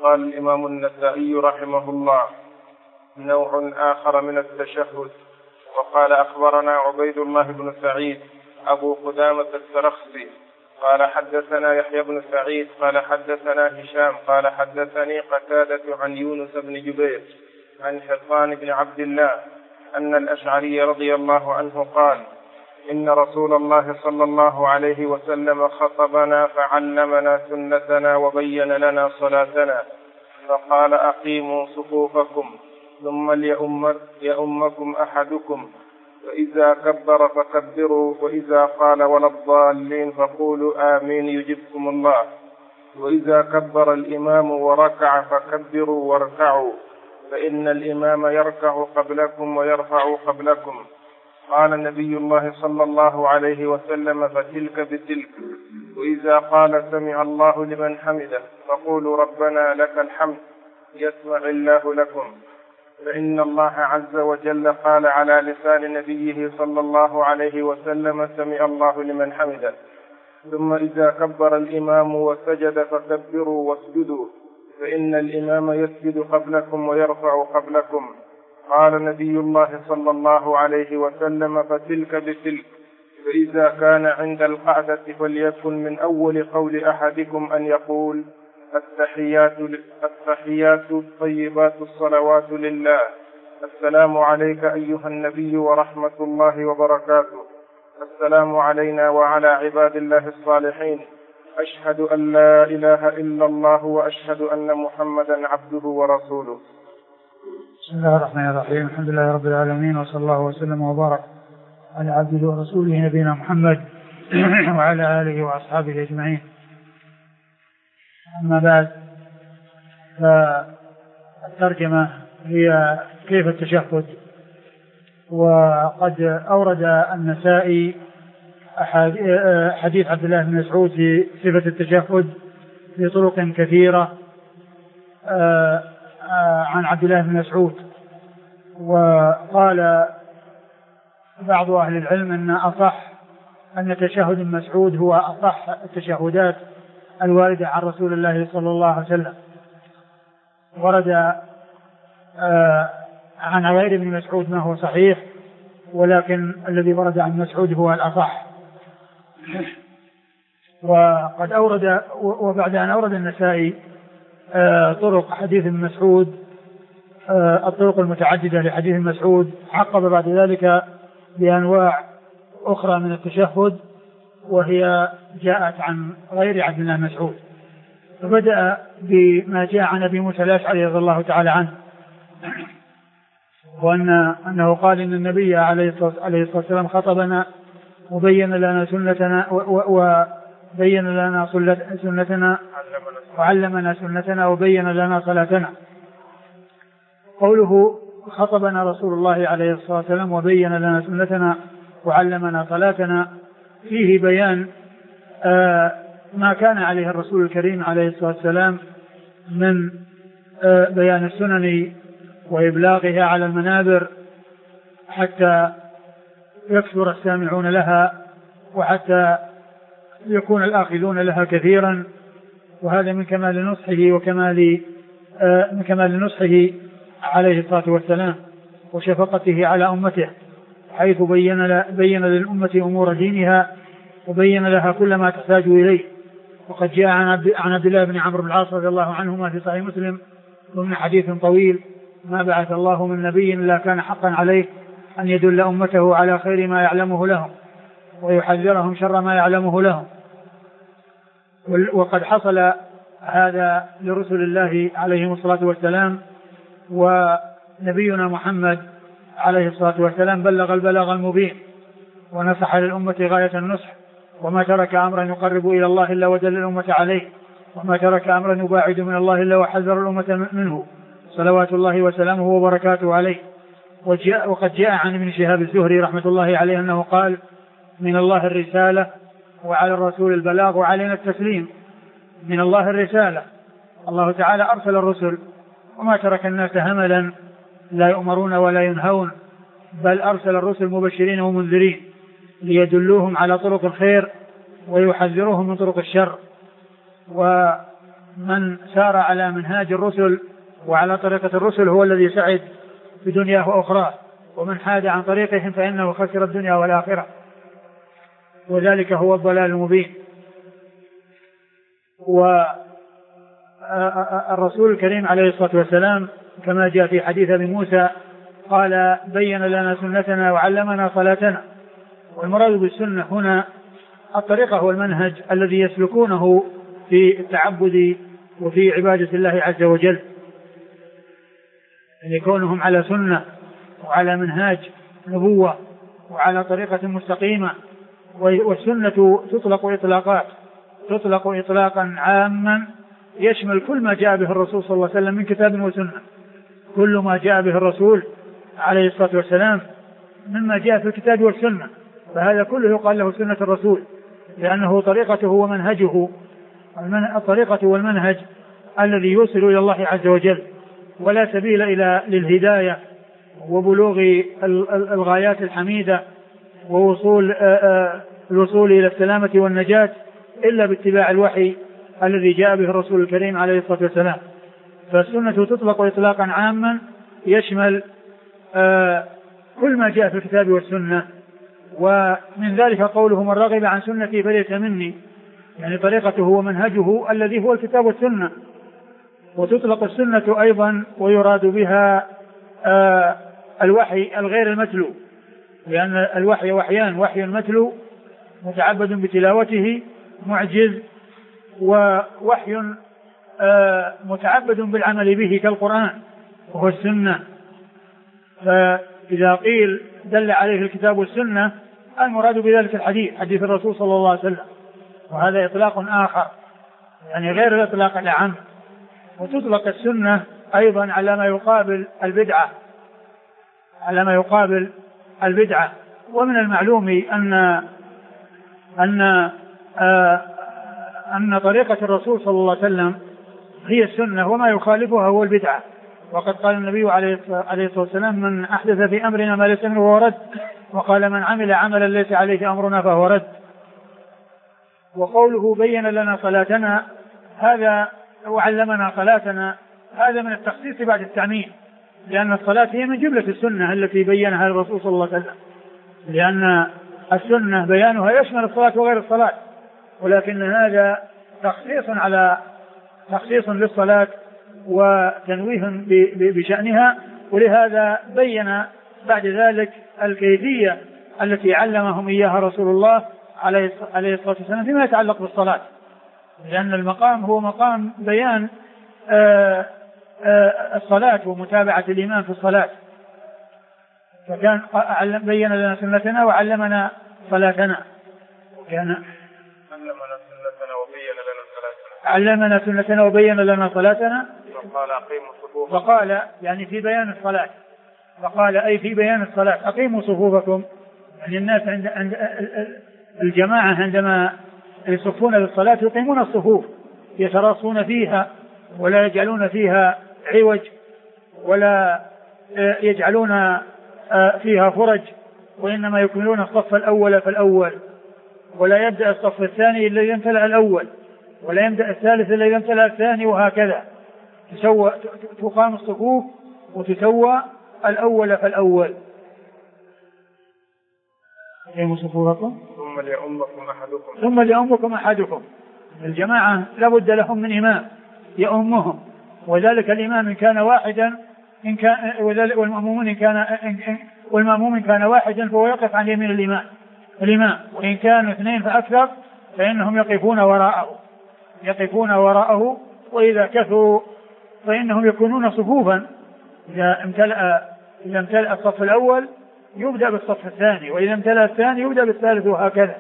قال الإمام النسائي رحمه الله: نوع آخر من التشهد. وقال: أخبرنا عبيد الله بن سعيد أبو قدامة السرخسي قال: حدثنا يحيى بن سعيد قال: حدثنا هشام قال: حدثني قتادة عن يونس بن جبير عن حصان بن عبد الله أن الأشعري رضي الله عنه قال: إن رسول الله صلى الله عليه وسلم خطبنا فعلمنا سنتنا وبين لنا صلاتنا، فقال: أقيموا صفوفكم ثم ليؤمكم أحدكم، فإذا كبر فكبروا، وإذا قال ولا الضالين فقولوا آمين يجبكم الله، وإذا كبر الإمام وركع فكبروا واركعوا، فإن الإمام يركع قبلكم ويرفع قبلكم. قال نبي الله صلى الله عليه وسلم: فتلك بتلك. وإذا قال سمع الله لمن حمده فقولوا ربنا لك الحمد يسمع الله لكم، فإن الله عز وجل قال على لسان نبيه صلى الله عليه وسلم: سمع الله لمن حمده. ثم إذا كبر الإمام وسجد فكبروا واسجدوا، فإن الإمام يسجد قبلكم ويرفع قبلكم. قال نبي الله صلى الله عليه وسلم: فتلك بتلك. فإذا كان عند القعدة فليكن من أول قول أحدكم أن يقول: التحيات الطيبات الصلوات لله، السلام عليك أيها النبي ورحمة الله وبركاته، السلام علينا وعلى عباد الله الصالحين، أشهد أن لا إله إلا الله وأشهد أن محمدا عبده ورسوله. بسم الله الرحمن الرحيم. الحمد لله رب العالمين، وصلى الله وسلم وبارك على عبده ورسوله نبينا محمد وعلى آله وأصحابه أجمعين. أما بعد، فالترجمة هي كيف التشهد. وقد أورد النسائي حديث عبد الله بن مسعود في صفة التشهد في طرق كثيرة عن عبد الله بن مسعود. وقال بعض أهل العلم أن تشهد مسعود هو أصح التشهدات الواردة عن رسول الله صلى الله عليه وسلم. ورد عن غير ابن مسعود ما هو صحيح، ولكن الذي ورد عن مسعود هو الأصح. وقد أورد، وبعد أن أورد النسائي طرق حديث ابن مسعود، الطرق المتعددة لحديث مسعود، عقب بعد ذلك بأنواع أخرى من التشهد وهي جاءت عن غير عبد الله مسعود. فبدأ بما جاء عن أبي موسى الأشعري رضي الله تعالى عنه، وأنه قال إن النبي عليه الصلاة والسلام خطبنا وبين لنا سنتنا وعلمنا سنتنا وبين لنا صلاتنا. قوله خطبنا رسول الله عليه الصلاة والسلام وبين لنا سنتنا وعلمنا صلاتنا فيه بيان ما كان عليه الرسول الكريم عليه الصلاة والسلام من بيان السنن وإبلاغها على المنابر حتى يكثر السامعون لها وحتى يكون الآخذون لها كثيرا. وهذا من كمال نصحه من كمال نصحه عليه الصلاة والسلام وشفقته على أمته، حيث بين للأمة أمور دينها وبين لها كل ما تحتاج إليه. وقد جاء عن عبد الله بن عمرو بن العاص رضي الله عنهما في صحيح مسلم ضمن حديث طويل: ما بعث الله من نبي إلا كان حقا عليه أن يدل أمته على خير ما يعلمه لهم ويحذرهم شر ما يعلمه لهم. وقد حصل هذا لرسل الله عليهم الصلاة والسلام، ونبينا محمد عليه الصلاة والسلام بلغ البلاغ المبين ونصح للأمة غاية النصح، وما ترك أمرا يقرب إلى الله إلا ودل الأمة عليه، وما ترك أمرا يباعد من الله إلا وحذر الأمة منه، صلوات الله وسلامه وبركاته عليه. وقد جاء عن ابن شهاب الزهري رحمة الله عليه أنه قال: من الله الرسالة وعلى الرسول البلاغ وعلينا التسليم. من الله الرسالة، الله تعالى أرسل الرسل وما ترك الناس هملا لا يؤمرون ولا ينهون، بل أرسل الرسل مبشرين ومنذرين ليدلوهم على طرق الخير ويحذروهم من طرق الشر. من سار على منهاج الرسل وعلى طريقة الرسل هو الذي سعد في دنياه وأخراه، ومن حاد عن طريقهم فإنه خسر الدنيا والآخرة، وذلك هو الضلال المبين. والرسول الكريم عليه الصلاة والسلام كما جاء في حديث أبي موسى قال بين لنا سنتنا وعلمنا صلاتنا. والمراد بالسنة هنا الطريقة والمنهج الذي يسلكونه في التعبد وفي عبادة الله عز وجل، أن يكونهم على سنة وعلى منهاج نبوة وعلى طريقة مستقيمة. والسنة تطلق إطلاقا عاما يشمل كل ما جاء به الرسول صلى الله عليه وسلم من كتاب وسنة، كل ما جاء به الرسول عليه الصلاة والسلام مما جاء في الكتاب والسنة، فهذا كله يقال له سنة الرسول، لأنه طريقته ومنهجه، الطريقة والمنهج الذي يوصل إلى الله عز وجل، ولا سبيل للهداية وبلوغ الغايات الحميدة الوصول إلى السلامة والنجاة إلا باتباع الوحي الذي جاء به الرسول الكريم عليه الصلاة والسلام. فالسنة تطلق إطلاقا عاما يشمل كل ما جاء في الكتاب والسنة. ومن ذلك قوله من رغب عن سنتي فليس مني، يعني طريقته ومنهجه الذي هو الكتاب والسنة. وتطلق السنة أيضا ويراد بها الوحي الغير المتلو، لأن الوحي وحيان، وحي متلو متعبد بتلاوته معجز، ووحي متعبد بالعمل به كالقرآن وهو السنة. فإذا قيل دل عليه الكتاب والسنة المراد بذلك حديث الرسول صلى الله عليه وسلم، وهذا إطلاق آخر يعني غير الإطلاق العام. وتطلق السنة أيضا على ما يقابل البدعة. ومن المعلوم أن طريقة الرسول صلى الله عليه وسلم هي السنة، وما يخالفها هو البدعة. وقد قال النبي عليه الصلاة والسلام من أحدث في أمرنا ما ليس منه فهو رد، وقال من عمل عملا ليس عليه أمرنا فهو رد. وقوله بين لنا صلاتنا هذا وعلمنا صلاتنا هذا من التخصيص بعد التعميم، لأن الصلاة هي من جملة السنة التي بينها الرسول صلى الله عليه وسلم، لأن السنة بيانها يشمل الصلاة وغير الصلاة، ولكن هذا تخصيص للصلاة وتنويه بشأنها. ولهذا بين بعد ذلك الكيفية التي علمهم إياها رسول الله عليه الصلاة والسلام فيما يتعلق بالصلاة، لأن المقام هو مقام بيان الصلاة ومتابعة الإمام في الصلاة. فكان بين لنا سنتنا وعلمنا صلاتنا، علمنا سنتنا وبين لنا صلاتنا. فقال يعني في بيان الصلاة، فقال أي في بيان الصلاة أقيموا صفوفكم، يعني الناس عند الجماعة عندما يصفون للصلاة يقيمون الصفوف، يتراصون فيها ولا يجعلون فيها عوج ولا يجعلون فيها فرج، وإنما يكملون الصف الأول فالأول، ولا يبدأ الصف الثاني إلا إذا امتلأ الأول، ولا يبدأ الثالث إلا إذا امتلأ الثاني، وهكذا تقام الصفوف وتسوى الأول فالأول. ثم ليؤمكم أحدكم. الجماعة لابد لهم من إمام يؤمهم، وذلك الإمام إن كان واحدا والمأموم إن كان واحدا فهو يقف عن يمين الإمام، وإن كانوا اثنين فأكثر فإنهم يقفون وراءه، وإذا كثروا فإنهم يكونون صفوفا. إذا امتلأ الصف الأول يبدأ بالصف الثاني، وإذا امتلأ الثاني يبدأ بالثالث، وهكذا.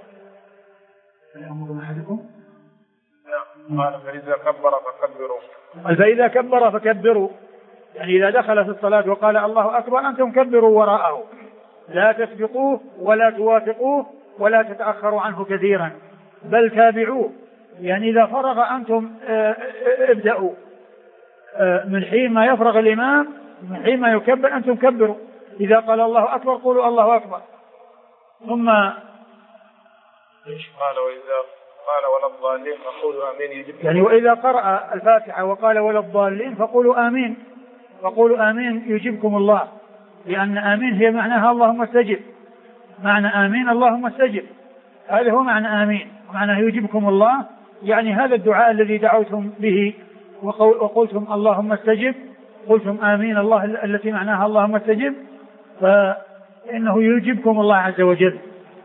فإذا كبر فكبروا، يعني إذا دخل في الصلاة وقال الله أكبر أنتم كبروا وراءه، لا تسبقوه ولا توافقوه ولا تتأخروا عنه كثيرا، بل تابعوه. يعني إذا فرغ أنتم ابدأوا من حين ما يفرغ الإمام، من حين ما يكبر أنتم كبروا. إذا قال الله أكبر قولوا الله أكبر. ثم قال ولا الضالين فقولوا آمين يجبكم. يعني وإذا قرأ الفاتحة وقال ولا الضالين فقولوا آمين، فقولوا آمين يجبكم الله، لأن آمين هي معناها اللهم استجب، معنى آمين اللهم استجب، هذا هو معنى آمين، معنى يجبكم الله، يعني هذا الدعاء الذي دعوتم به وقلتم اللهم استجب، قلتم آمين الله التي معناها اللهم استجب، فإنه يجبكم الله عز وجل.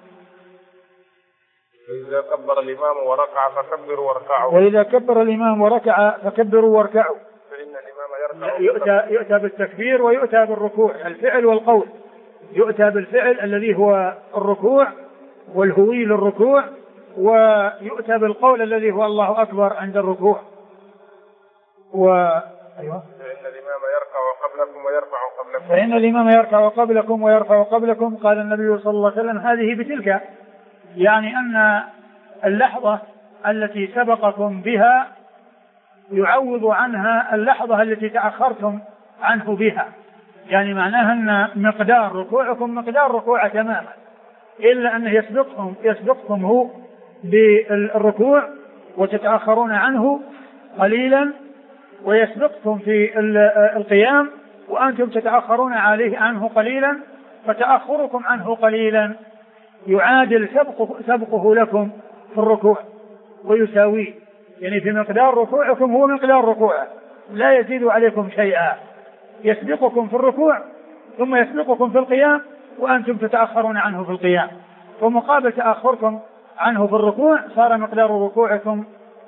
وإذا كبر الإمام وركع فكبروا واركعوا. وإذا كبر الإمام وركع فكبروا واركعوا. فإن الإمام يركع. يؤتى بالتكبير ويؤتى بالركوع، الفعل والقول. يؤتى بالفعل الذي هو الركوع والهوي للركوع، ويؤتى بالقول الذي هو الله أكبر عند الركوع. أيوة. فإن الإمام يركع قبلكم ويرفع قبلكم. فإن الإمام يركع قبلكم ويرفع قبلكم. قال النبي صلى الله عليه وسلم هذه بتلك، يعني أن اللحظة التي سبقكم بها يعوض عنها اللحظة التي تأخرتم عنه بها، يعني معناها أن مقدار ركوعكم مقدار ركوع تماما، إلا أنه يسبقكم هو بالركوع وتتأخرون عنه قليلا، ويسبقكم في القيام وأنتم تتأخرون عليه عنه قليلا، فتأخركم عنه قليلا يعادل سبقه لكم في الركوع ويساويه، يعني في مقدار ركوعكم هو مقدار ركوعه، لا يزيد عليكم شيئا، يسبقكم في الركوع ثم يسبقكم في القيام وأنتم تتأخرون عنه في القيام، ومقابل تأخركم عنه في الركوع صار مقدار ركوعكم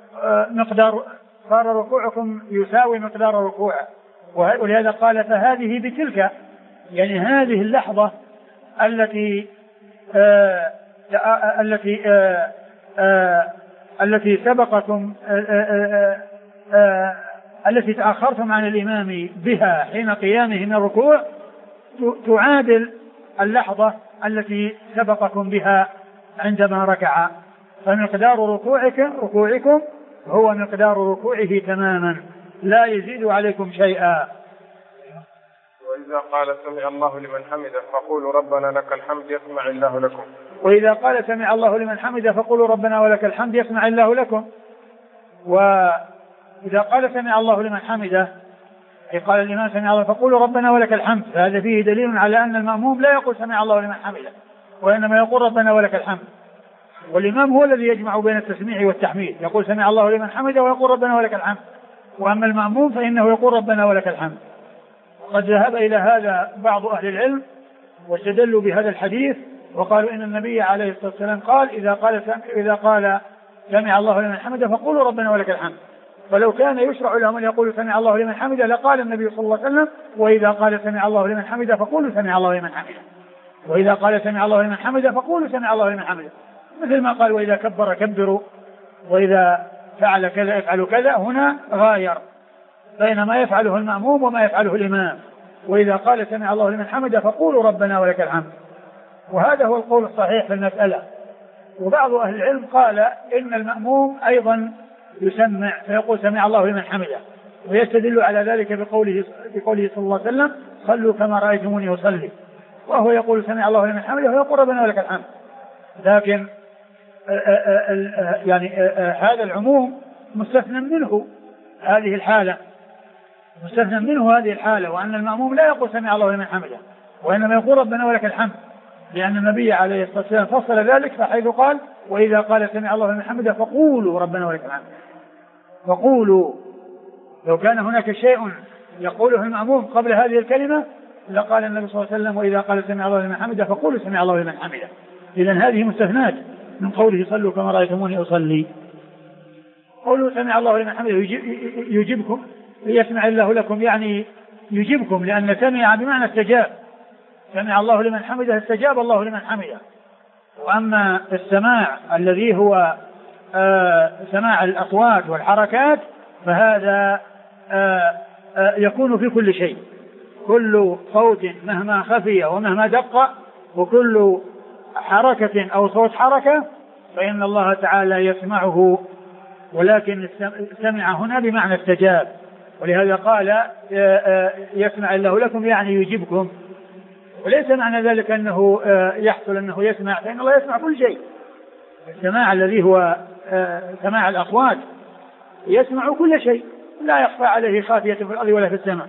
صار ركوعكم يساوي مقدار ركوعه. ولهذا قال فهذه بتلك، يعني هذه اللحظة التي سبقكم التي تأخرتم عن الإمام بها حين قيامه من الركوع تعادل اللحظة التي سبقكم بها عندما ركع، فمقدار ركوعكم هو مقدار ركوعه تماما، لا يزيد عليكم شيئا. وإذا قال سمع الله لمن حمده فقولوا ربنا لك الحمد يسمع الله لكم. وإذا قال سمع الله لمن حمده فقولوا ربنا ولك الحمد يسمع الله لكم. وإذا قال سمع الله لمن حمده أي قال الإمام سمع الله فقولوا ربنا ولك الحمد، فهذا فيه دليل على أن المأموم لا يقول سمع الله لمن حمده، وإنما يقول ربنا ولك الحمد، والإمام هو الذي يجمع بين التسميع والتحميد، يقول سمع الله لمن حمده ويقول ربنا ولك الحمد، وأما المأموم فإنه يقول ربنا ولك الحمد. وقد ذهب إلى هذا بعض أهل العلم واستدلوا بهذا الحديث وقالوا إن النبي عليه الصلاة والسلام قال إذا قال سمع الله لمن حمده فقولوا ربنا ولك الحمد، فلو كان يشرع لهم أن يقولوا سمع الله لمن حمده لقال النبي صلى الله عليه وسلم وإذا قال سمع الله لمن حمده فقولوا سمع الله لمن حمده، وإذا قال سمع الله لمن حمده فقولوا سمع الله لمن حمده، مثل ما قال وإذا كبر كبروا وإذا فعل كذا افعلوا كذا، هنا غاير بين ما يفعله المأموم وما يفعله الإمام، وإذا قال سمع الله لمن حمده فقولوا ربنا ولك الحمد، وهذا هو القول الصحيح في المسألة. وبعض أهل العلم قال إن المأموم أيضا يسمع فيقول سمع الله لمن حمده، ويستدل على ذلك بقوله صلى الله عليه وسلم صلوا كما رأيتموني أصلي، وهو يقول سمع الله لمن حمده ويقول ربنا ولك الحمد. لكن يعني هذا العموم مستثنى منه هذه الحالة، مستثنى منه هذه الحالة، وأن المأموم لا يقول سمع الله لمن حمده وإنما يقول ربنا ولك الحمد، لأن النبي عليه الصلاة والسلام فصل ذلك فحيث قال وإذا قال سمع الله لمن حمده فقولوا ربنا ولك الحمد. فقولوا، لو كان هناك شيء يقوله المأموم قبل هذه الكلمة لقال النبي صلى الله عليه وسلم وإذا قال سمع الله لمن حمده فقولوا سمع الله لمن حمده. إذن هذه مستثنات من قوله صلوا كما رأيتموني أصلي. قولوا سمع الله لمن حمده يجيبكم يسمع الله لكم، يعني يجيبكم، لأن سمع بمعنى استجاب، سمع الله لمن حمده استجاب الله لمن حمده. وأما السماع الذي هو سماع الأصوات والحركات فهذا يكون في كل شيء، كل صوت مهما خفي ومهما دق وكل حركة أو صوت حركة فإن الله تعالى يسمعه، ولكن سمع هنا بمعنى استجاب، ولهذا قال يسمع الله لكم يعني يجيبكم، وليس معنى ذلك أنه يحصل أنه يسمع، فإن الله يسمع كل شيء، السماع الذي هو سماع الأصوات يسمع كل شيء، لا يخفى عليه خافية في الأرض ولا في السماء.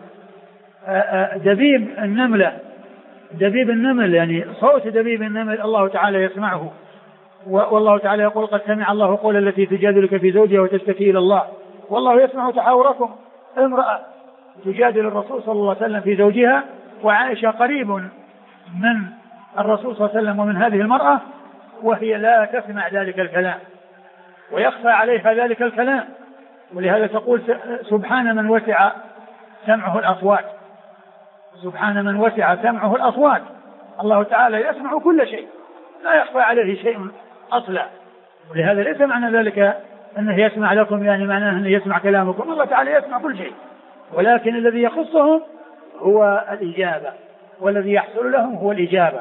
دبيب النمل يعني صوت دبيب النمل الله تعالى يسمعه، والله تعالى يقول قد سمع الله قول التي تجادلك في زوجها وتشتكي إلى الله والله يسمع تحاوركم. امرأة تجادل الرسول صلى الله عليه وسلم في زوجها، وعائشة قريب من الرسول صلى الله عليه وسلم ومن هذه المرأة، وهي لا تسمع ذلك الكلام ويخفى عليها ذلك الكلام، ولهذا تقول سبحان من وسع سمعه الأصوات، سبحان من وسع سمعه الأصوات. الله تعالى يسمع كل شيء لا يخفى عليه شيء أصلا، ولهذا ليس معنى ذلك أنه يسمع لكم يعني معناه أنه يسمع كلامكم، الله تعالى يسمع كل شيء، ولكن الذي يخصهم هو الإجابة، والذي يحصل لهم هو الإجابة.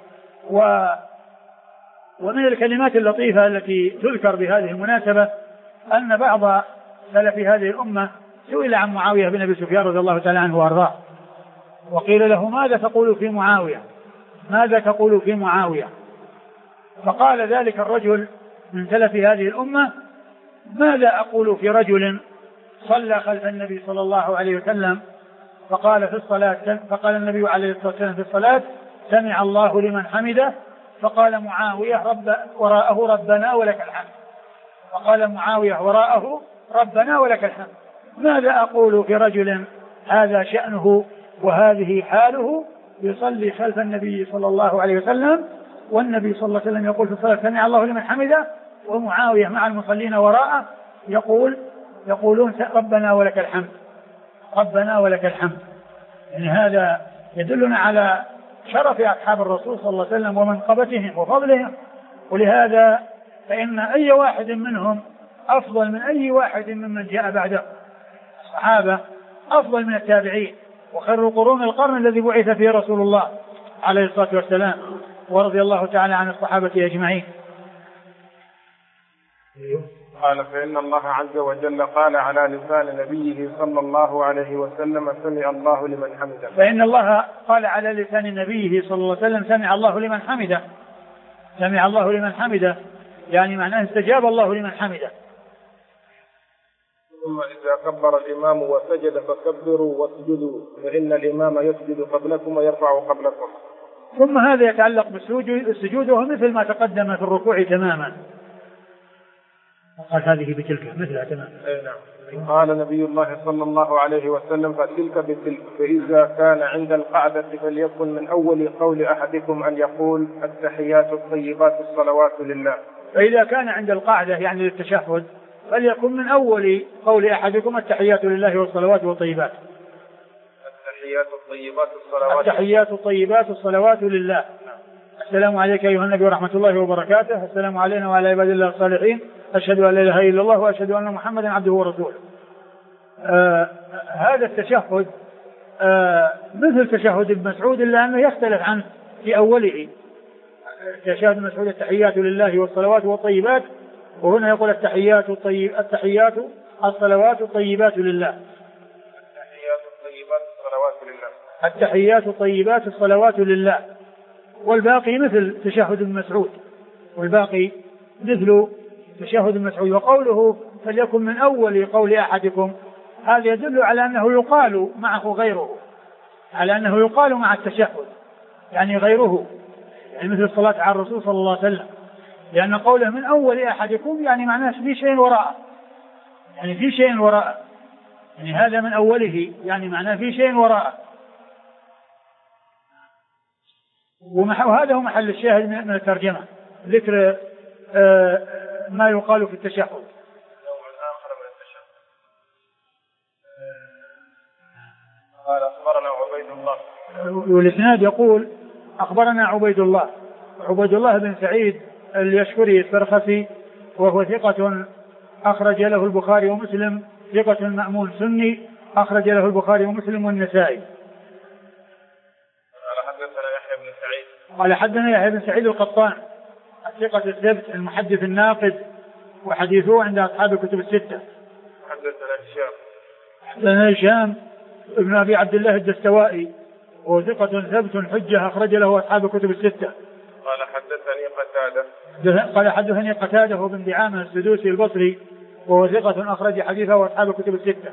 ومن الكلمات اللطيفة التي تذكر بهذه المناسبة أن بعض سلف هذه الأمة سئل عن معاوية بن أبي سفيان رضي الله تعالى عنه وأرضاه، وقيل له ماذا تقول في معاوية، ماذا تقول في معاوية؟ فقال ذلك الرجل من سلف هذه الأمة ماذا أقول في رجل صلى خلف النبي صلى الله عليه وسلم فقال في الصلاة، فقال النبي عليه الصلاة والسلام في الصلاة سمع الله لمن حمده، فقال معاوية وراءه ربنا ولك الحمد، فقال معاوية وراءه ربنا ولك الحمد. ماذا أقول في رجل هذا شأنه وهذه حاله يصلي خلف النبي صلى الله عليه وسلم، والنبي صلى الله عليه وسلم يقول في الصلاة سمع الله لمن حمده، ومعاوية مع المصلين وراءه يقولون ربنا ولك الحمد، ربنا ولك الحمد. يعني هذا يدلنا على شرف أصحاب الرسول صلى الله عليه وسلم ومنقبتهم وفضلهم، ولهذا فإن أي واحد منهم أفضل من أي واحد ممن جاء بعده. الصحابة أفضل من التابعين، وخير القرون القرن الذي بعث فيه رسول الله عليه الصلاة والسلام، ورضي الله تعالى عن الصحابة أجمعين. قال فإن الله عز وجل قال على لسان نبيه صلى الله عليه وسلم سمع الله لمن حمده. فإن الله قال على لسان نبيه صلى الله عليه وسلم سمع الله لمن حمده، سمع الله لمن حمده يعني معناه استجاب الله لمن حمده. ثم إذا كبر الإمام وسجد فكبروا واسجدوا، فإن الإمام يسجد قبلكم ويرفع قبلكم. ثم هذا يتعلق بالسجود وهو مثل ما تقدم في الركوع تماما، وقال هذه بتلك مثلها تماما. نعم. قال نبي الله صلى الله عليه وسلم فتلك بتلك، فإذا كان عند القعدة فليكن من أول قول أحدكم أن يقول التحيات الطيبات الصلوات لله. فإذا كان عند القعدة يعني للتشهد فليكن من أول قول أحدكم التحيات لله والصلوات والطيبات. التحيات الطيبات الصلوات، التحيات الطيبات الصلوات لله. السلام عليك أيها النبي ورحمة الله وبركاته، السلام علينا وعلى عباد الله الصالحين، أشهد أن لا إله إلا الله وأشهد أن محمدا عبده ورسوله. هذا التشهد مثل تشهد ابن مسعود إلا أنه يختلف عنه في أوله. تشهد ابن مسعود التحيات لله والصلوات والطيبات، وهنا يقول التحيات الصلوات الطيبات لله. التحيات الطيبات الصلوات لله. التحيات الطيبات الصلوات لله، والباقي مثل تشهد ابن مسعود، والباقي مثل تشهد ابن مسعود. وقوله فليكن من أول قول أحدكم هذا يدل على أنه يقال معه غيره، على أنه يقال مع التشهد يعني غيره، يعني مثل الصلاة على الرسول صلى الله عليه وسلم، لأن قوله من أول أحدكم يعني معناه في شيء وراء، يعني في شيء وراء، يعني هذا من أوله يعني معناه في شيء وراء. وهذا هو محل الشاهد من الترجمة، ذكر ما يقال في التشهد. نوع آخر من التشهد. قال أخبرنا عبيد الله، والإسناد يقول أخبرنا عبيد الله بن سعيد اليشكري السرخسي، وهو ثقة أخرج له البخاري ومسلم، ثقة مأمون سني أخرج له البخاري ومسلم والنسائي. قال حدثنا يحيى بن سعيد القطان الثقة الثبت المحدث الناقد، وحديثه عند أصحاب الكتب الستة. حدثنا هشام ابن أبي عبد الله الدستوائي وثقة ثبت حجة أخرج له أصحاب الكتب الستة. قال حدثني قتادة. قال حدثني قتادة بن دعامة السدوسي البصري وهو ثقة أخرج حديثه وأصحاب الكتب الستة.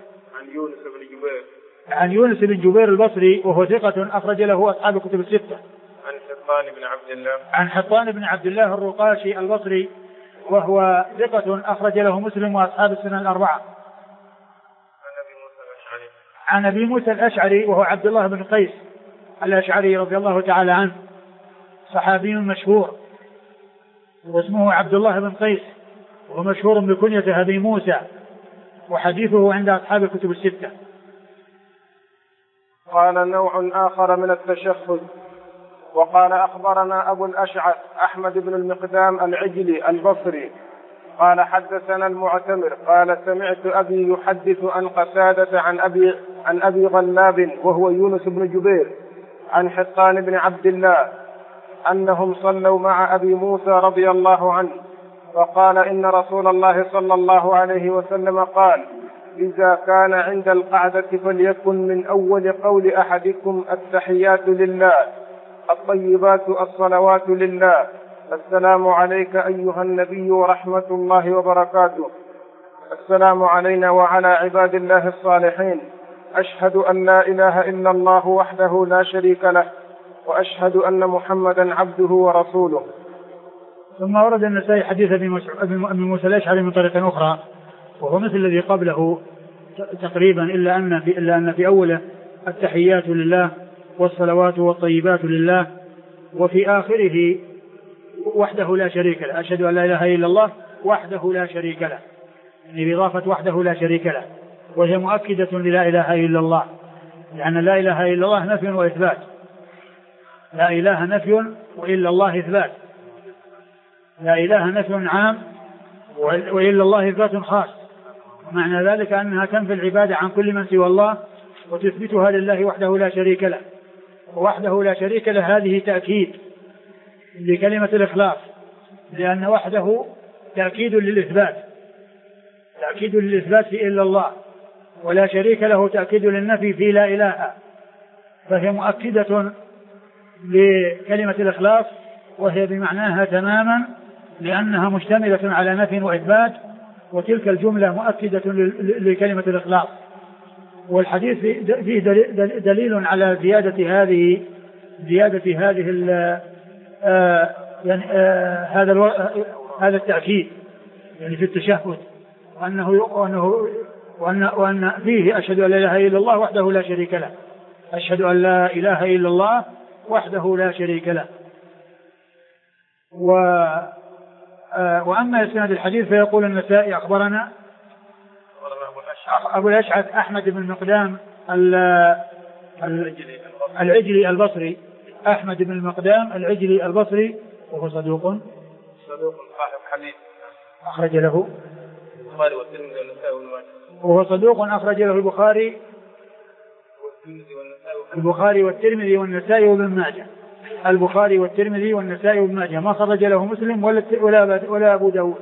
عن يونس بن جبير البصري وهو ثقة أخرج له أصحاب الكتب الستة. عن حطان بن عبد الله الرقاشي البصري وهو ثقة أخرج له مسلم وأصحاب السنن الأربعة. عن أبي موسى الأشعري وهو عبد الله بن قيس الأشعري رضي الله تعالى عنه صحابي مشهور واسمه عبد الله بن قيس ومشهور بكنية أبي موسى وحديثه عند أصحاب الكتب الستة. قال نوع آخر من التشهد. وقال أخبرنا أبو الأشعث أحمد بن المقدام العجلي البصري قال حدثنا المعتمر قال سمعت أبي يحدث عن قتادة عن أبي غلاب وهو يونس بن جبير عن حطان بن عبد الله أنهم صلوا مع أبي موسى رضي الله عنه وقال إن رسول الله صلى الله عليه وسلم قال إذا كان عند القعدة فليكن من أول قول أحدكم التحيات لله الطيبات الصلوات لله السلام عليك أيها النبي ورحمة الله وبركاته السلام علينا وعلى عباد الله الصالحين أشهد أن لا إله إلا الله وحده لا شريك له وأشهد أن محمدا عبده ورسوله. ثم ورد النسائي حديث أبي موسى الأشعري من طريق أخرى وهو مثل الذي قبله تقريبا إلا أن في أوله التحيات لله والصلوات والطيبات لله وفي آخره وحده لا شريك له أشهد أن لا إله إلا الله وحده لا شريك له يعني بإضافة وحده لا شريك له وهي مؤكدة للا إله إلا الله لأن لا إله إلا الله نفي وإثبات لا إله نفي وإلا الله إثبات لا إله نفي عام وإلا الله إثبات خاص معنى ذلك أنها تنفي العبادة عن كل من سوى الله وتثبتها لله وحده لا شريك له ووحده لا شريك له هذه تأكيد لكلمة الإخلاص لأن وحده تأكيد للإثبات في إلا الله ولا شريك له تأكيد للنفي في لا إله فهي مؤكدة لكلمة الإخلاص وهي بمعناها تماما لأنها مشتملة على نفي وإثبات وتلك الجملة مؤكدة لكلمة الإخلاص. والحديث فيه دليل على زيادة هذه هذا التأكيد يعني في التشهد وأن فيه أشهد أن لا إله إلا الله وحده لا شريك له أشهد أن لا إله إلا الله وحده لا شريك له. وأما إسناد الحديث فيقول النسائي أخبرنا أبو الأشعث أحمد بن المقدام العجلي البصري أحمد بن المقدام العجلي البصري وهو صدوق صاحب حديث أخرج له البخاري والترمذي والنسائي وابن ماجه وهو صدوق أخرج له البخاري والترمذي والنسائي وابن ماجه البخاري والترمذي والنسائي وابن ماجه ما خرج له مسلم ولا أبو داود.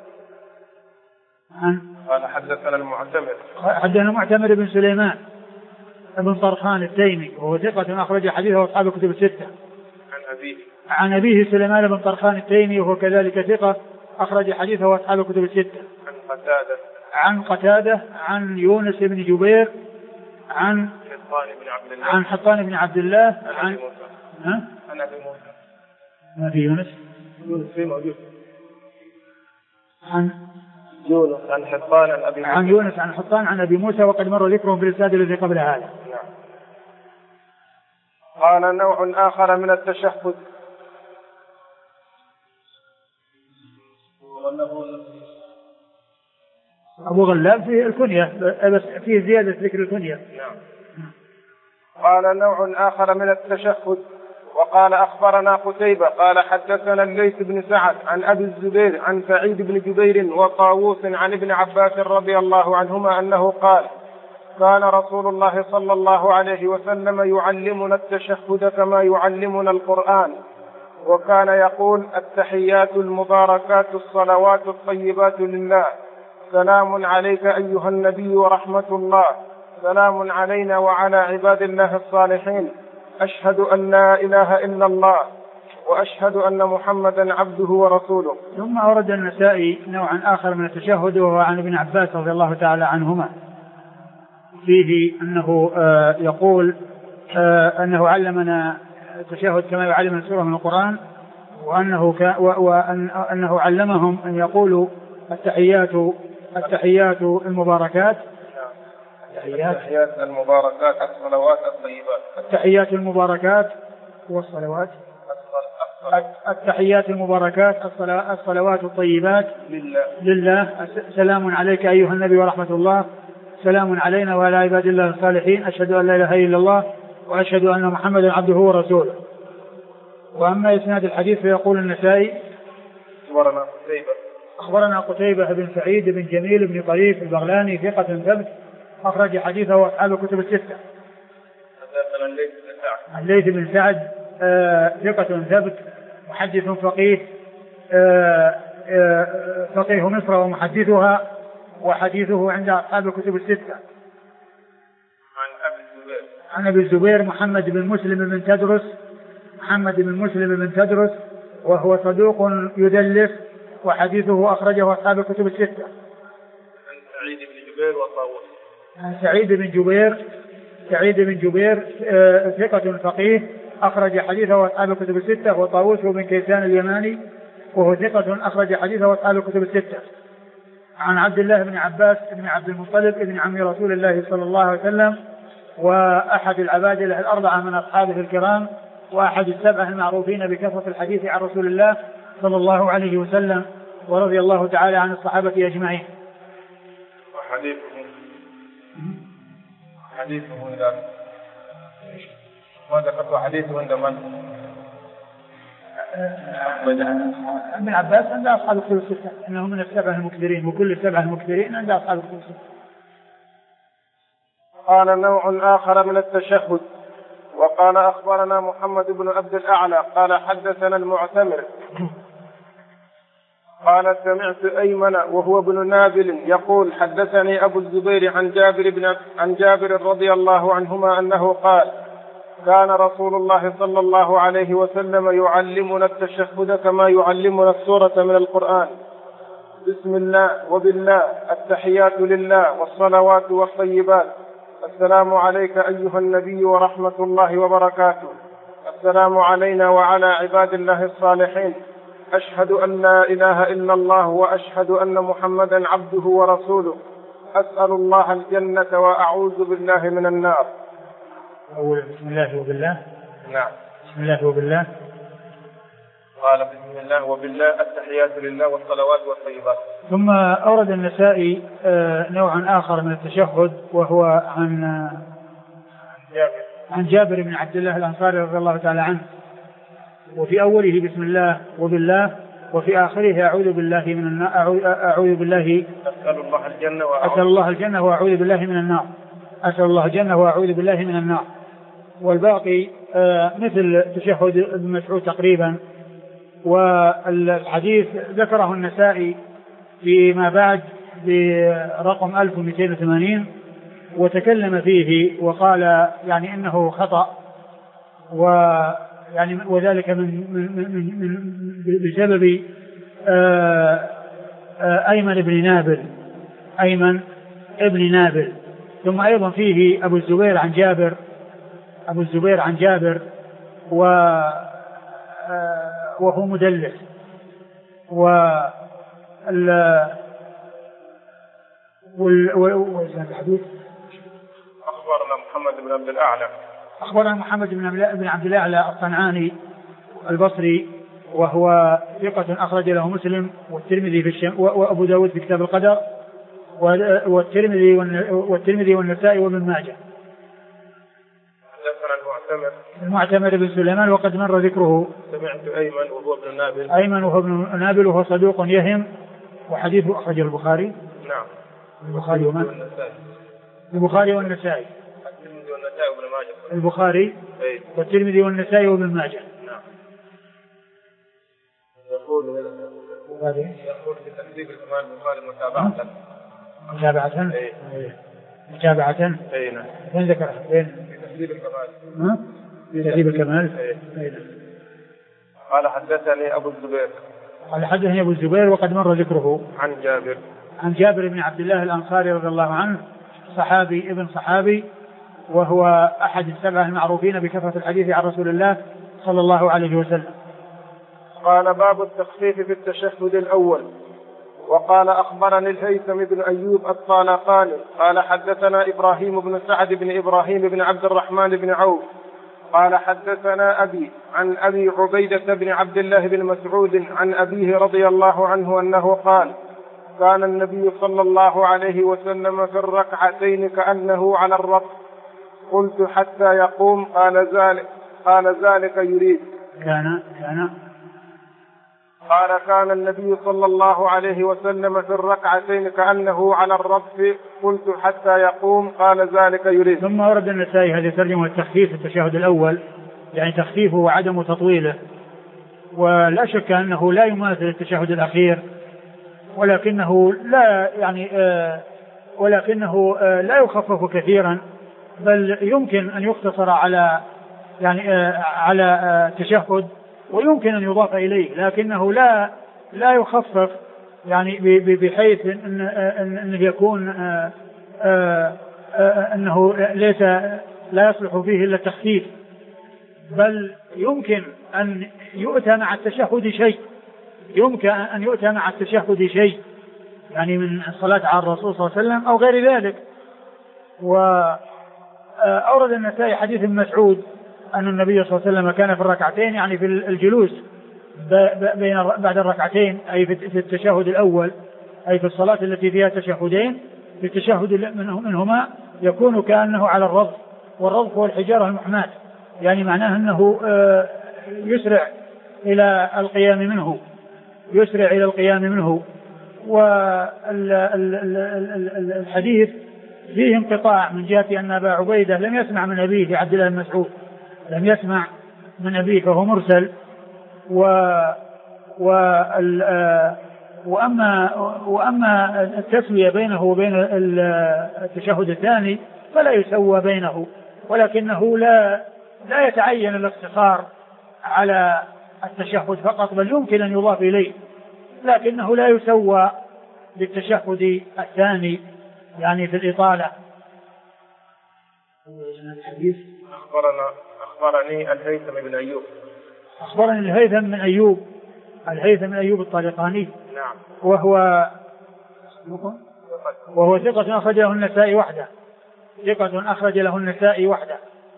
قال حدثنا المعتمر بن سليمان بن طرخان التيمي وهو ثقة أخرج حديثه أصحاب الكتب الستة. عن أبيه سليمان بن طرخان التيمي وهو كذلك ثقة أخرج حديثه أصحاب الكتب الستة. عن قتادة عن يونس بن جبير عن حطان بن عبد الله عن أبي موسى ما في يونس موجود عن يونس عن حطان عن أبي موسى وقد مر ذكرهم في الإسناد الذي قبل هذا. قال نوع آخر من التشهد. أبو غلاب في الكنية بس فيه زيادة ذكر الكنية. قال نوع آخر من التشهد. وقال أخبرنا قتيبة قال حدثنا الليث بن سعد عن أبي الزبير عن سعيد بن جبير وطاووس عن ابن عباس رضي الله عنهما أنه قال كان رسول الله صلى الله عليه وسلم يعلمنا التشهد كما يعلمنا القرآن وكان يقول التحيات المباركات الصلوات الطيبات لله سلام عليك أيها النبي ورحمة الله سلام علينا وعلى عباد الله الصالحين أشهد أن لا إله إلا الله وأشهد أن محمدا عبده ورسوله. ثم أورد النسائي نوعا آخر من التشهد وهو عن ابن عباس رضي الله تعالى عنهما فيه أنه يقول أنه علمنا التشهد كما يعلم سورة من القرآن وأنه علمهم أن يقولوا التحيات المباركات التحيات المباركات الصلوات الطيبات التحيات المباركات والصلوات التحيات المباركات الصلوات الطيبات لله سلام عليك أيها النبي ورحمة الله سلام علينا وعلى عباد الله الصالحين أشهد أن لا إله إلا الله وأشهد أن محمدا عبده ورسوله. وأما إسناد الحديث فيقول النسائي أخبرنا قتيبة بن سعيد بن جميل بن طريف البغلاني ثقة ثبت أخرج حديثه أصحاب الكتب الستة. الليث بن سعد ثقة ثبت محدث فقيه فقيه مصر ومحدثها وحديثه عند أصحاب الكتب الستة. عن أبي الزبير محمد بن مسلم بن تدرس وهو صدوق يدلس وحديثه أخرجه أصحاب الكتب الستة. عن سعيد بن جبير وطاووس. عن سعيد بن جبير ثقة فقيه أخرج حديثه أصحاب الكتب الستة وطاووس بن كيسان اليماني وهو ثقة أخرج حديثه أصحاب الكتب الستة. عن عبد الله بن عباس بن عبد المطلب ابن عم رسول الله صلى الله عليه وسلم وأحد العبادلة الأربعة من أصحابه الكرام وأحد السبعة المعروفين بكثرة الحديث عن رسول الله صلى الله عليه وسلم ورضي الله تعالى عن الصحابة أجمعين. حديثه إلى ماذا قد حديثه عند من؟ ابن عباس عند أصحاب الكتب الستة إنه من السبعة المكثرين وكل السبعة المكثرين عند أصحاب الكتب الستة. قال نوع آخر من التشهد وقال أخبرنا محمد بن عبد الأعلى قال حدثنا المعتمر قال سمعت أيمن وهو ابن نابل يقول حدثني أبو الزبير عن جابر رضي الله عنهما أنه قال كان رسول الله صلى الله عليه وسلم يعلمنا التشهد كما يعلمنا السورة من القرآن بسم الله وبالله التحيات لله والصلوات والطيبات السلام عليك أيها النبي ورحمة الله وبركاته السلام علينا وعلى عباد الله الصالحين أشهد أن لا إله إلا الله وأشهد أن محمدا عبده ورسوله أسأل الله الجنة وأعوذ بالله من النار. بسم الله وبالله. نعم. بسم الله وبالله. قال بسم الله وبالله التحيات لله والصلوات والطيبات. ثم أورد النسائي نوعا آخر من التشهد وهو عن جابر بن عبد الله الأنصاري رضي الله تعالى عنه وفي أوله بسم الله وبالله وفي آخره أعوذ بالله من النار أعوذ بالله أسأل الله الجنة وأعوذ بالله من النار أسأل الله الجنة وأعوذ بالله من النار. والباقي مثل تشهد ابن مسعود تقريبا. والحديث ذكره النسائي فيما بعد برقم 1280 وتكلم فيه وقال يعني إنه خطأ وذلك بسبب أيمن ابن نابل. ثم أيضا فيه أبو الزبير عن جابر وهو مدلس. والحديث أخبرنا محمد بن عبد الأعلى الصنعاني البصري وهو ثقة أخرج له مسلم والترمذي وأبو داود في كتاب القدر والترمذي والنسائي وابن ماجه. المعتمر بن سليمان وقد مر ذكره. سمعت أيمن وهو ابن نابل وهو صدوق يهم وحديثه أخرجه البخاري. نعم. البخاري والنسائي البخاري والترمذي والنسائي وابن ماجه. نعم. يقول في تهذيب الكمال البخاري متابعة. نعم. وين ذكرها؟ في تهذيب الكمال. في تهذيب الكمال. قال حدثني أبو الزبير. قال حدثني أبو الزبير وقد مر ذكره. عن جابر بن عبد الله الأنصاري رضي الله عنه، صحابي ابن صحابي، وهو أحد السبعة المعروفين بكثرة الحديث عن رسول الله صلى الله عليه وسلم. قال باب التخفيف في التشهد الأول. وقال أخبرني الهيثم بن أيوب الطالقاني قال حدثنا إبراهيم بن سعد بن إبراهيم بن عبد الرحمن بن عوف قال حدثنا أبي عن أبي عبيدة بن عبد الله بن مسعود عن أبيه رضي الله عنه أنه قال كان النبي صلى الله عليه وسلم في الركعتين كأنه على الركع قلت حتى يقوم قال ذلك يريد. قال كان النبي صلى الله عليه وسلم في الركعتين كأنه على الركع قلت حتى يقوم قال ذلك يريد. ثم ورد النسائي هذه الترجمة التخفيف في التشهد الأول، يعني تخفيفه وعدم تطويله، ولا شك أنه لا يماثل التشهد الأخير، ولكنه لا يخفف كثيرا، بل يمكن أن يقتصر على التشهد، ويمكن أن يضاف إليه، لكنه لا يخفف يعني بحيث أن يكون أنه لا يصلح فيه إلا التخفيف، بل يمكن أن يؤتى مع التشهد شيء، يعني من الصلاة على الرسول صلى الله عليه وسلم أو غير ذلك. وأورد النسائي حديث مسعود أن النبي صلى الله عليه وسلم كان في الركعتين، يعني في الجلوس بعد الركعتين، أي في التشهد الأول، أي في الصلاة التي فيها تشهدين، في التشهد منهما يكون كأنه على الرضف، والرضف هو الحجارة المحماة، يعني معناه أنه يسرع إلى القيام منه. والحديث فيه انقطاع من جهة أن أبا عبيدة لم يسمع من أبيه عبد الله بن مسعود، لم يسمع من أبيه فهو مرسل. وأما التسوية بينه وبين التشهد الثاني فلا يسوى بينه، ولكنه لا يتعين الاقتصار على التشهد فقط، بل يمكن أن يضاف إليه، لكنه لا يسوى بالتشهد الثاني يعني في الإطالة. الحديث أخبرني الهيثم بن أيوب. أخبرني الهيثم بن أيوب الطالقاني. نعم. وهو ثقة أخرج له النسائي وحده.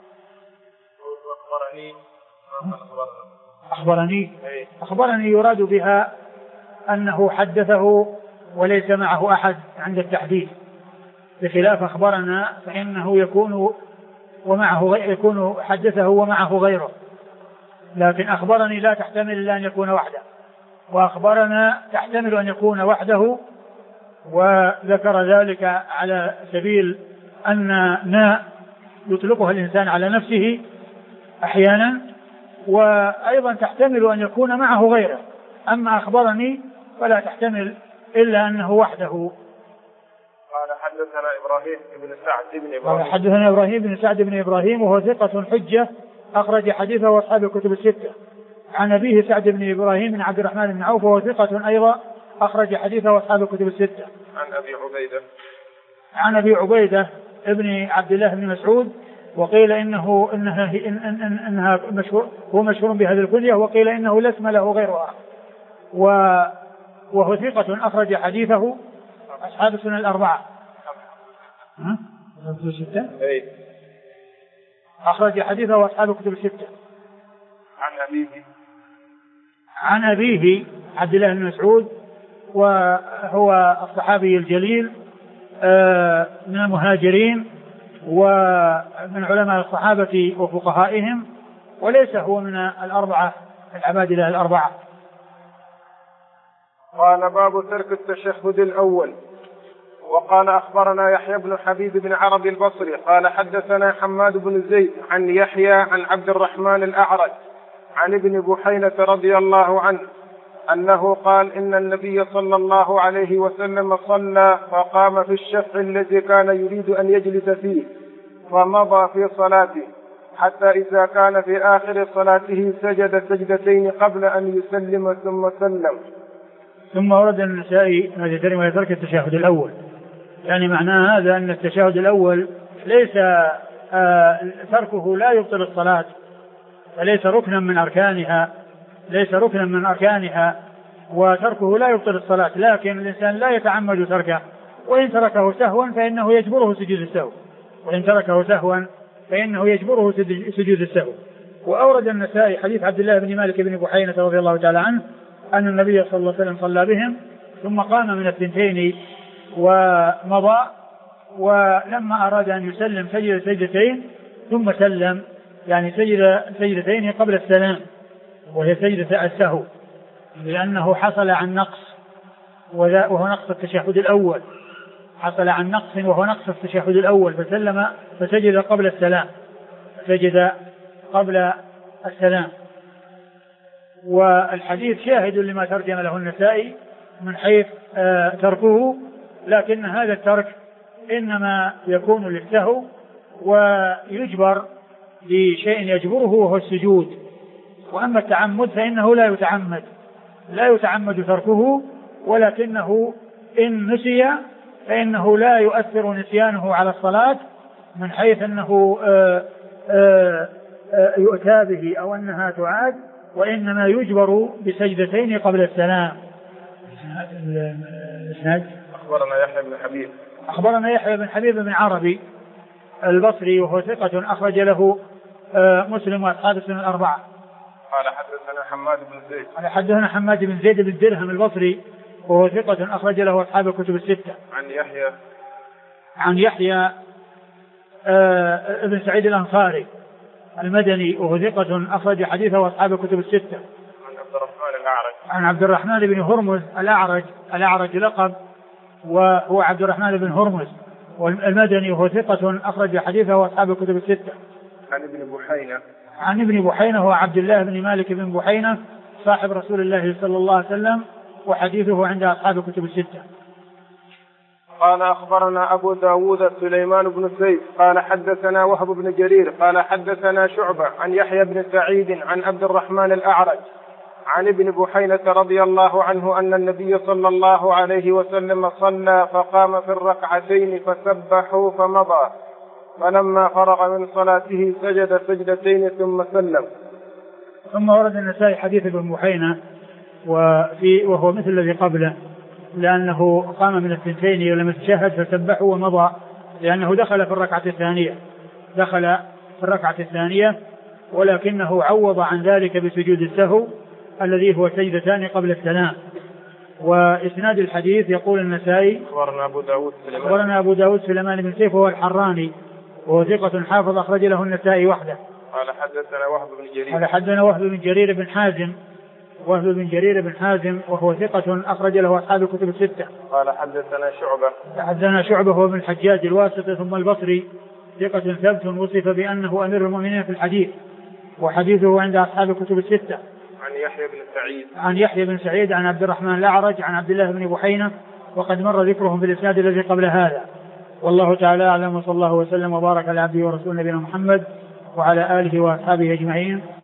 أخبرني يراد بها أنه حدثه وليس معه أحد عند التحديث، بخلاف أخبرنا فإنه يكون حدثه ومعه غيره، لكن أخبرني لا تحتمل إلا أن يكون وحده، وأخبرنا تحتمل أن يكون وحده، وذكر ذلك على سبيل أن يطلقها الإنسان على نفسه أحيانا، وأيضا تحتمل أن يكون معه غيره. أما أخبرني فلا تحتمل إلا أنه وحده. قال حدثنا إبراهيم بن سعد بن إبراهيم وهو ثقة حجة أخرج حديثه وأصحاب الكتب الستة. عن أبيه سعد بن إبراهيم بن عبد الرحمن بن عوف وهو ثقة أيضا أخرج حديثه وأصحاب الكتب الستة. عن أبي عبيدة ابن عبد الله بن مسعود، وقيل إنها مشهور بهذه الكنية، وقيل إنه لا اسم له غيرها، وهو ثقة أخرج حديثه أصحاب السنن الأربعة. أخرج حديثه أصحاب الكتب الستة. عن أبيه عبد الله بن مسعود، وهو الصحابي الجليل من المهاجرين ومن علماء الصحابة وفقهائهم، وليس هو من الأربعة العبادلة الأربعة. قال باب ترك التشهد الأول. وقال أخبرنا يحيى بن حبيب بن عربي البصري قال حدثنا حماد بن زيد عن يحيى عن عبد الرحمن الأعرج عن ابن بحينة رضي الله عنه أنه قال إن النبي صلى الله عليه وسلم صلى فقام في الشفع الذي كان يريد أن يجلس فيه، فمضى في صلاته، حتى إذا كان في آخر صلاته سجد سجدتين قبل أن يسلم ثم سلم. ثم ورد النسائي هذه كلمة ترك التشهد الأول، يعني معناه هذا أن التشهد الأول ليس تركه لا يبطل الصلاة، فليس ركنا من أركانها، وتركه لا يبطل الصلاة، لكن الإنسان لا يتعمد تركه، وإن تركه سهوا فإنه يجبره سجود السهو. وأورد النسائي حديث عبد الله بن مالك بن بحينة رضي الله تعالى عنه أن النبي صلى الله عليه وسلم صلى بهم ثم قام من الثنتين ومضى، ولما أراد أن يسلم سجد سجدتين ثم سلم، يعني سجد سجدتين قبل السلام، وهي سجدة السهو، لأنه حصل عن نقص وهو نقص التشهد الأول، فسلم فسجد قبل السلام. والحديث شاهد لما ترجم له النسائي من حيث تركه، لكن هذا الترك إنما يكون للسهو ويجبر لشيء يجبره وهو السجود. وأما التعمد فإنه لا يتعمد تركه، ولكنه إن نسي فإنه لا يؤثر نسيانه على الصلاة من حيث أنه يؤتى به أو أنها تعاد، وإنما يجبر بسجدتين قبل السلام. أخبرنا يحيى بن حبيب بن عربي البصري وهو ثقة أخرج له مسلم وأصحاب السنن الأربعة. قال حدثنا حماد بن زيد بن درهم البصري وهو ثقة أخرج له أصحاب الكتب الستة. عن يحيى ابن سعيد الأنصاري المدني وهو ثقة أخرج حديثه أصحاب الكتب الستة. عن عبد الرحمن بن هرمز الأعرج لقب، وهو عبد الرحمن بن هرمز والمدني وهو ثقة أخرج حديثه أصحاب الكتب الستة. عن ابن بحينة هو عبد الله بن مالك بن بحينة صاحب رسول الله صلى الله عليه وسلم، وحديثه عند أصحاب الكتب الستة. قال أخبرنا أبو داود سليمان بن زيد قال حدثنا وهب بن جرير قال حدثنا شعبة عن يحيى بن سعيد عن عبد الرحمن الأعرج عن ابن بحينة رضي الله عنه أن النبي صلى الله عليه وسلم صلى فقام في الركعتين فسبحوا فمضى، فلما فرغ من صلاته سجد سجدتين ثم سلم. ثم ورد النسائي حديث ابن بحينة وهو مثل الذي قبله، لأنه قام من الثنتين ولم يتشهد فسبحوا ومضى، لأنه دخل في الركعة الثانية، ولكنه عوض عن ذلك بسجود السهو الذي هو سجدتان قبل السلام. وإسناد الحديث يقول النسائي أخبرنا أبو داود سليمان بن سيف وهو الحراني وهو ثقة حافظ أخرج له النسائي وحده. قال حدثنا وهب بن جرير بن حازم وهو ثقة أخرج له أصحاب الكتب الستة. قال حدثنا شعبة هو بن الحجاج الواسطي ثم البصري ثقة ثبت وصف بأنه أمير المؤمنين في الحديث، وحديثه عند أصحاب الكتب الستة. عن يحيى بن سعيد عن عبد الرحمن الأعرج عن عبد الله بن بحينة، وقد مر ذكرهم في الإسناد الذي قبل هذا. والله تعالى أعلم، وصلى الله وسلم وبارك على عبده ورسوله نبينا محمد وعلى آله وأصحابه أجمعين.